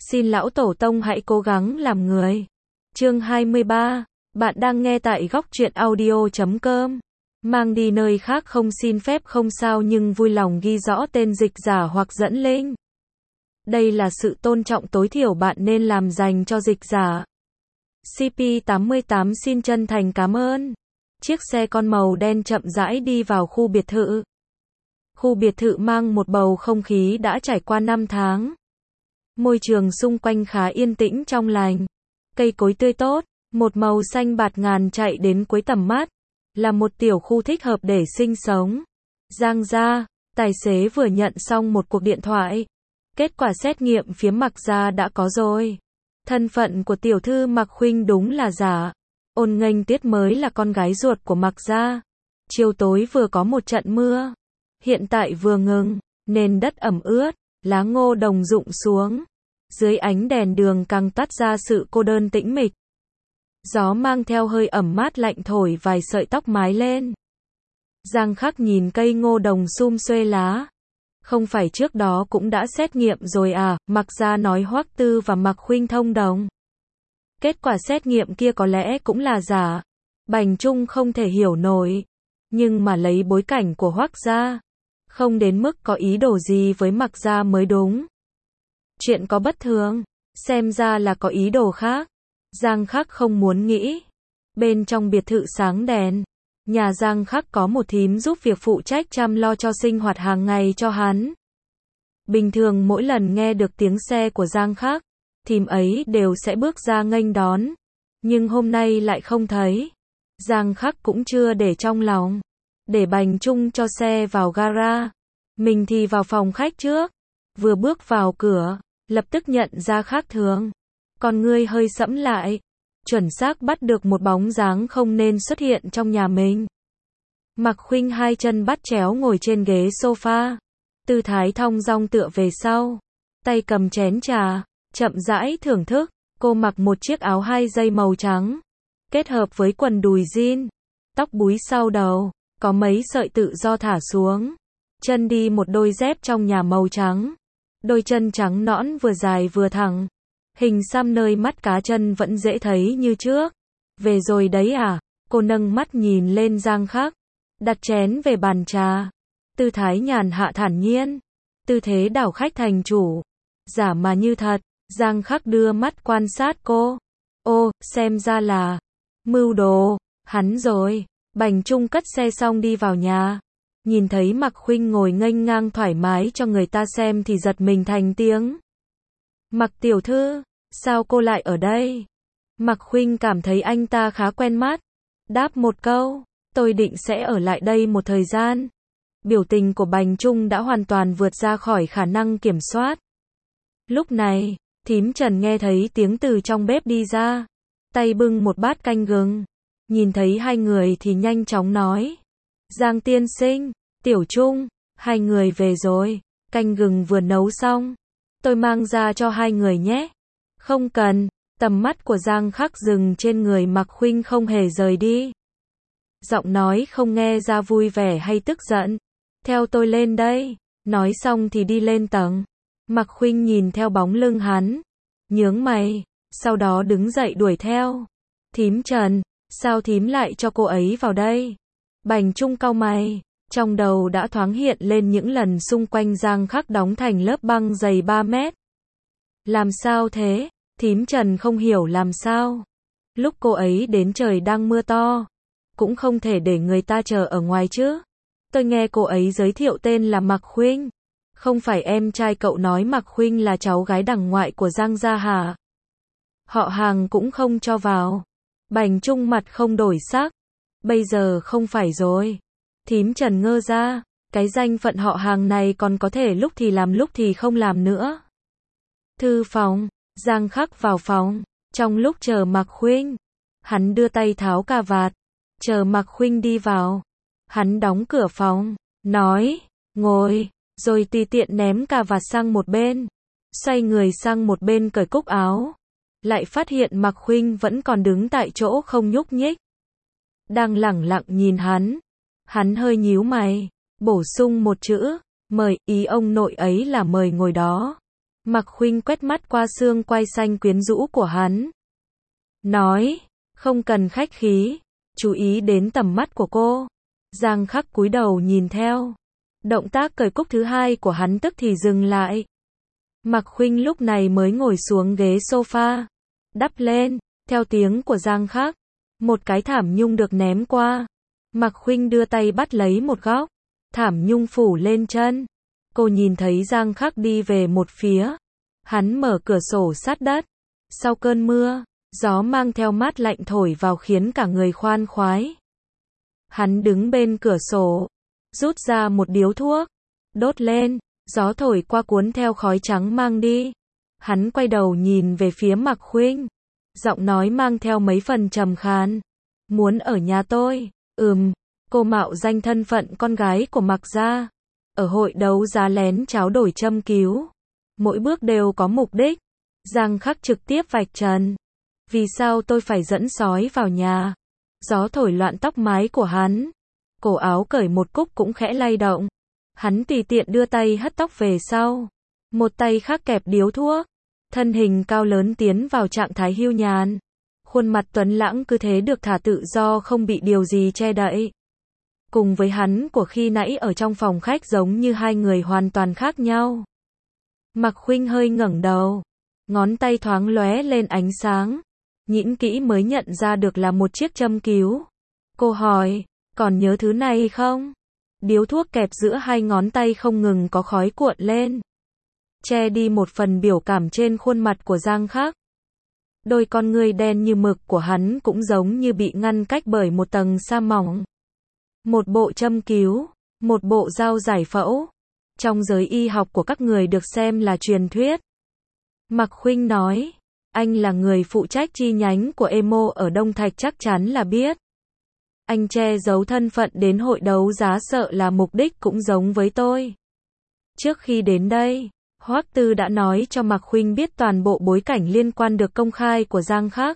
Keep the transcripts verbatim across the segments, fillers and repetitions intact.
Xin lão tổ tông hãy cố gắng làm người. Chương hai mươi ba, bạn đang nghe tại góc truyện audio chấm com. Mang đi nơi khác không xin phép không sao nhưng vui lòng ghi rõ tên dịch giả hoặc dẫn link. Đây là sự tôn trọng tối thiểu bạn nên làm dành cho dịch giả. xê pê tám mươi tám xin chân thành cảm ơn. Chiếc xe con màu đen chậm rãi đi vào khu biệt thự. Khu biệt thự mang một bầu không khí đã trải qua năm tháng. Môi trường xung quanh khá yên tĩnh trong lành. Cây cối tươi tốt, một màu xanh bạt ngàn chạy đến cuối tầm mắt. Là một tiểu khu thích hợp để sinh sống. Giang gia, tài xế vừa nhận xong một cuộc điện thoại. Kết quả xét nghiệm phía Mạc gia đã có rồi. Thân phận của tiểu thư Mạc Khuynh đúng là giả. Ôn Nghênh Tiết mới là con gái ruột của Mạc gia. Chiều tối vừa có một trận mưa. Hiện tại vừa ngừng, nền đất ẩm ướt, lá ngô đồng rụng xuống. Dưới ánh đèn đường càng toát ra sự cô đơn tĩnh mịch. Gió mang theo hơi ẩm mát lạnh thổi vài sợi tóc mái lên. Giang Khắc nhìn cây ngô đồng sum xuê lá. Không phải trước đó cũng đã xét nghiệm rồi à, Mạc gia nói Hoắc Tư và Mạc Khuynh thông đồng. Kết quả xét nghiệm kia có lẽ cũng là giả. Bành Trung không thể hiểu nổi. Nhưng mà lấy bối cảnh của Hoắc gia, không đến mức có ý đồ gì với Mạc gia mới đúng. Chuyện có bất thường, xem ra là có ý đồ khác. Giang Khắc không muốn nghĩ. Bên trong biệt thự sáng đèn, nhà Giang Khắc có một thím giúp việc phụ trách chăm lo cho sinh hoạt hàng ngày cho hắn. Bình thường mỗi lần nghe được tiếng xe của Giang Khắc, thím ấy đều sẽ bước ra nghênh đón. Nhưng hôm nay lại không thấy. Giang Khắc cũng chưa để trong lòng. Để Bành Trung cho xe vào gara. Mình thì vào phòng khách trước. Vừa bước vào cửa, lập tức nhận ra khác thường. Con ngươi hơi sẫm lại. Chuẩn xác bắt được một bóng dáng không nên xuất hiện trong nhà mình. Mạc Khuynh hai chân bắt chéo ngồi trên ghế sofa. Tư thái thong dong tựa về sau. Tay cầm chén trà, chậm rãi thưởng thức. Cô mặc một chiếc áo hai dây màu trắng. Kết hợp với quần đùi jean. Tóc búi sau đầu, có mấy sợi tự do thả xuống. Chân đi một đôi dép trong nhà màu trắng. Đôi chân trắng nõn vừa dài vừa thẳng. Hình xăm nơi mắt cá chân vẫn dễ thấy như trước. Về rồi đấy à? Cô nâng mắt nhìn lên Giang Khắc. Đặt chén về bàn trà. Tư thái nhàn hạ thản nhiên. Tư thế đảo khách thành chủ. Giả mà như thật. Giang Khắc đưa mắt quan sát cô. Ô, xem ra là mưu đồ. Hắn rồi. Bành Trung cất xe xong đi vào nhà. Nhìn thấy Mạc Khuynh ngồi nghênh ngang thoải mái cho người ta xem thì giật mình thành tiếng. Mạc tiểu thư, sao cô lại ở đây? Mạc Khuynh cảm thấy anh ta khá quen mắt. Đáp một câu, tôi định sẽ ở lại đây một thời gian. Biểu tình của Bành Trung đã hoàn toàn vượt ra khỏi khả năng kiểm soát. Lúc này, thím Trần nghe thấy tiếng từ trong bếp đi ra. Tay bưng một bát canh gừng. Nhìn thấy hai người thì nhanh chóng nói. Giang tiên sinh, Tiểu Trung, hai người về rồi. Canh gừng vừa nấu xong. Tôi mang ra cho hai người nhé. Không cần. Tầm mắt của Giang Khắc dừng trên người Mạc Khuynh không hề rời đi. Giọng nói không nghe ra vui vẻ hay tức giận. Theo tôi lên đây. Nói xong thì đi lên tầng. Mạc Khuynh nhìn theo bóng lưng hắn. Nhướng mày. Sau đó đứng dậy đuổi theo. Thím Trần, sao thím lại cho cô ấy vào đây? Bành Trung cau mày. Trong đầu đã thoáng hiện lên những lần xung quanh Giang Khắc đóng thành lớp băng dày ba mét. Làm sao thế? Thím Trần không hiểu làm sao. Lúc cô ấy đến trời đang mưa to. Cũng không thể để người ta chờ ở ngoài chứ. Tôi nghe cô ấy giới thiệu tên là Mạc Khuynh. Không phải em trai cậu nói Mạc Khuynh là cháu gái đằng ngoại của Giang gia hả? Họ hàng cũng không cho vào. Bành Trung mặt không đổi sắc. Bây giờ không phải rồi. Thím Trần ngơ ra. Cái danh phận họ hàng này còn có thể lúc thì làm lúc thì không làm nữa. Thư phòng. Giang Khắc vào phòng. Trong lúc chờ Mạc Khuynh, hắn đưa tay tháo cà vạt. Chờ Mạc Khuynh đi vào. Hắn đóng cửa phòng. Nói. Ngồi. Rồi tùy tiện ném cà vạt sang một bên. Xoay người sang một bên cởi cúc áo. Lại phát hiện Mạc Khuynh vẫn còn đứng tại chỗ không nhúc nhích. Đang lẳng lặng nhìn hắn. Hắn hơi nhíu mày. Bổ sung một chữ. Mời, ý ông nội ấy là mời ngồi đó. Mạc Khuynh quét mắt qua xương quai xanh quyến rũ của hắn. Nói, không cần khách khí, chú ý đến tầm mắt của cô. Giang Khắc cúi đầu nhìn theo. Động tác cởi cúc thứ hai của hắn tức thì dừng lại. Mạc Khuynh lúc này mới ngồi xuống ghế sofa. Đắp lên, theo tiếng của Giang Khắc. Một cái thảm nhung được ném qua. Mạc Khuynh đưa tay bắt lấy một góc. Thảm nhung phủ lên chân. Cô nhìn thấy Giang Khắc đi về một phía. Hắn mở cửa sổ sát đất. Sau cơn mưa, gió mang theo mát lạnh thổi vào khiến cả người khoan khoái. Hắn đứng bên cửa sổ, rút ra một điếu thuốc, đốt lên, gió thổi qua cuốn theo khói trắng mang đi. Hắn quay đầu nhìn về phía Mạc Khuynh, giọng nói mang theo mấy phần trầm khàn. Muốn ở nhà tôi? Ừm, cô mạo danh thân phận con gái của Mạc gia. Ở hội đấu giá lén tráo đổi châm cứu. Mỗi bước đều có mục đích. Giang Khắc trực tiếp vạch trần. Vì sao tôi phải dẫn sói vào nhà? Gió thổi loạn tóc mái của hắn. Cổ áo cởi một cúc cũng khẽ lay động. Hắn tùy tiện đưa tay hất tóc về sau. Một tay khác kẹp điếu thuốc. Thân hình cao lớn tiến vào trạng thái hưu nhàn. Khuôn mặt tuấn lãng cứ thế được thả tự do không bị điều gì che đậy. Cùng với hắn của khi nãy ở trong phòng khách giống như hai người hoàn toàn khác nhau. Mạc Khuynh hơi ngẩng đầu. Ngón tay thoáng lóe lên ánh sáng. Nhĩn kỹ mới nhận ra được là một chiếc châm cứu. Cô hỏi, còn nhớ thứ này không? Điếu thuốc kẹp giữa hai ngón tay không ngừng có khói cuộn lên. Che đi một phần biểu cảm trên khuôn mặt của Giang Khắc. Đôi con ngươi đen như mực của hắn cũng giống như bị ngăn cách bởi một tầng sa mỏng. Một bộ châm cứu, một bộ dao giải phẫu. Trong giới y học của các người được xem là truyền thuyết. Mạc Khuynh nói, anh là người phụ trách chi nhánh của Emo ở Đông Thạch chắc chắn là biết. Anh che giấu thân phận đến hội đấu giá sợ là mục đích cũng giống với tôi. Trước khi đến đây, Hoắc Tư đã nói cho Mạc Khuynh biết toàn bộ bối cảnh liên quan được công khai của Giang Khắc.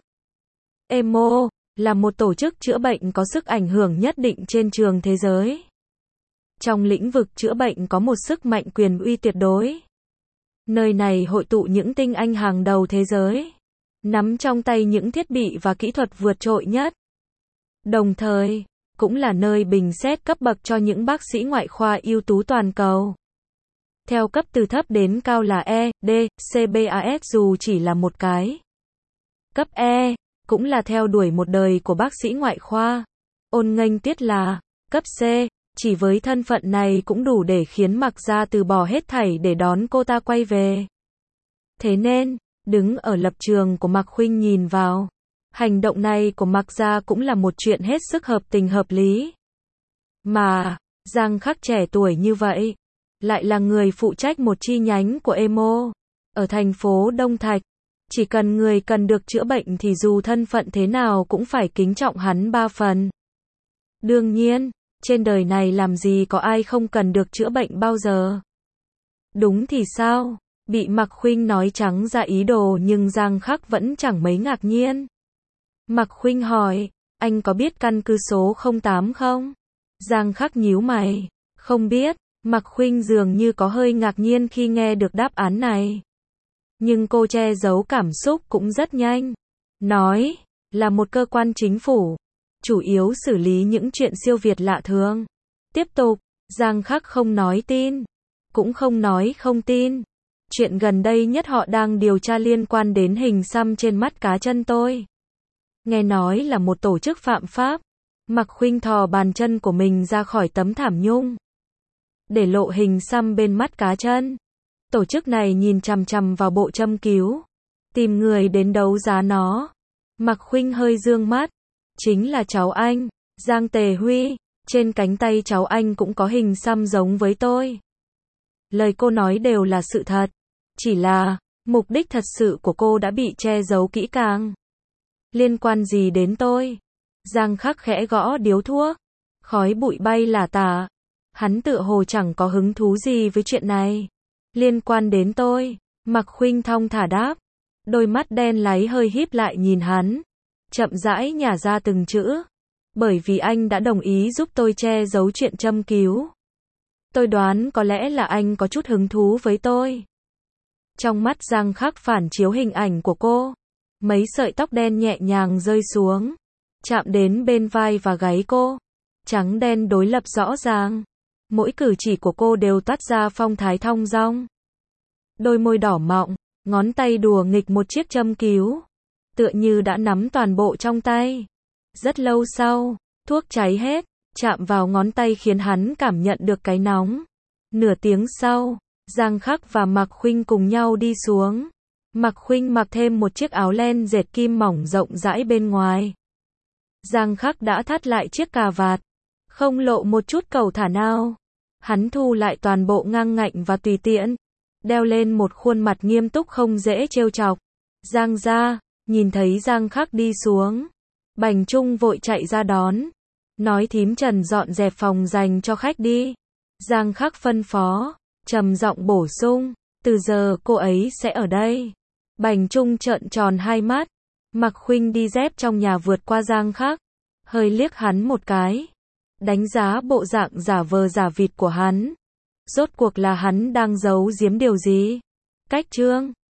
Emo là một tổ chức chữa bệnh có sức ảnh hưởng nhất định trên trường thế giới. Trong lĩnh vực chữa bệnh có một sức mạnh quyền uy tuyệt đối. Nơi này hội tụ những tinh anh hàng đầu thế giới, nắm trong tay những thiết bị và kỹ thuật vượt trội nhất. Đồng thời, cũng là nơi bình xét cấp bậc cho những bác sĩ ngoại khoa ưu tú toàn cầu. Theo cấp từ thấp đến cao là E, D, C, B, A, S dù chỉ là một cái. Cấp E, cũng là theo đuổi một đời của bác sĩ ngoại khoa. Ôn nghênh tiết là, cấp C, chỉ với thân phận này cũng đủ để khiến Mạc gia từ bỏ hết thảy để đón cô ta quay về. Thế nên, đứng ở lập trường của Mạc Khuynh nhìn vào, hành động này của Mạc gia cũng là một chuyện hết sức hợp tình hợp lý. Mà, Giang Khắc trẻ tuổi như vậy, lại là người phụ trách một chi nhánh của Emo, ở thành phố Đông Thạch. Chỉ cần người cần được chữa bệnh thì dù thân phận thế nào cũng phải kính trọng hắn ba phần. Đương nhiên, trên đời này làm gì có ai không cần được chữa bệnh bao giờ. Đúng thì sao? Bị Mạc Khuynh nói trắng ra ý đồ nhưng Giang Khắc vẫn chẳng mấy ngạc nhiên. Mạc Khuynh hỏi, anh có biết căn cứ số không tám không? Giang Khắc nhíu mày, không biết. Mạc Khuynh dường như có hơi ngạc nhiên khi nghe được đáp án này. Nhưng cô che giấu cảm xúc cũng rất nhanh. Nói, là một cơ quan chính phủ, chủ yếu xử lý những chuyện siêu việt lạ thường. Tiếp tục, Giang Khắc không nói tin, cũng không nói không tin. Chuyện gần đây nhất họ đang điều tra liên quan đến hình xăm trên mắt cá chân tôi. Nghe nói là một tổ chức phạm pháp. Mạc Khuynh thò bàn chân của mình ra khỏi tấm thảm nhung, để lộ hình xăm bên mắt cá chân. Tổ chức này nhìn chằm chằm vào bộ châm cứu, tìm người đến đấu giá nó. Mạc Khuynh hơi dương mắt. Chính là cháu anh, Giang Tề Huy. Trên cánh tay cháu anh cũng có hình xăm giống với tôi. Lời cô nói đều là sự thật. Chỉ là, mục đích thật sự của cô đã bị che giấu kỹ càng. Liên quan gì đến tôi? Giang Khắc khẽ gõ điếu thuốc. Khói bụi bay lả tả. Hắn tựa hồ chẳng có hứng thú gì với chuyện này. Liên quan đến tôi, Mạc Khuynh thong thả đáp. Đôi mắt đen láy hơi híp lại nhìn hắn. Chậm rãi nhả ra từng chữ. Bởi vì anh đã đồng ý giúp tôi che giấu chuyện châm cứu. Tôi đoán có lẽ là anh có chút hứng thú với tôi. Trong mắt Giang Khắc phản chiếu hình ảnh của cô. Mấy sợi tóc đen nhẹ nhàng rơi xuống, chạm đến bên vai và gáy cô. Trắng đen đối lập rõ ràng. Mỗi cử chỉ của cô đều toát ra phong thái thong dong. Đôi môi đỏ mọng, ngón tay đùa nghịch một chiếc châm cứu. Tựa như đã nắm toàn bộ trong tay. Rất lâu sau, thuốc cháy hết, chạm vào ngón tay khiến hắn cảm nhận được cái nóng. Nửa tiếng sau, Giang Khắc và Mạc Khuynh cùng nhau đi xuống. Mạc Khuynh mặc thêm một chiếc áo len dệt kim mỏng rộng rãi bên ngoài. Giang Khắc đã thắt lại chiếc cà vạt, không lộ một chút cầu thả nào. Hắn thu lại toàn bộ ngang ngạnh và tùy tiện, đeo lên một khuôn mặt nghiêm túc không dễ trêu chọc. Giang gia, nhìn thấy Giang Khắc đi xuống, Bành Trung vội chạy ra đón, nói thím Trần dọn dẹp phòng dành cho khách đi. Giang Khắc phân phó, trầm giọng bổ sung, từ giờ cô ấy sẽ ở đây. Bành Trung trợn tròn hai mắt. Mạc Khuynh đi dép trong nhà vượt qua Giang Khắc, hơi liếc hắn một cái, đánh giá bộ dạng giả vờ giả vịt của hắn. Rốt cuộc là hắn đang giấu giếm điều gì? Cách chương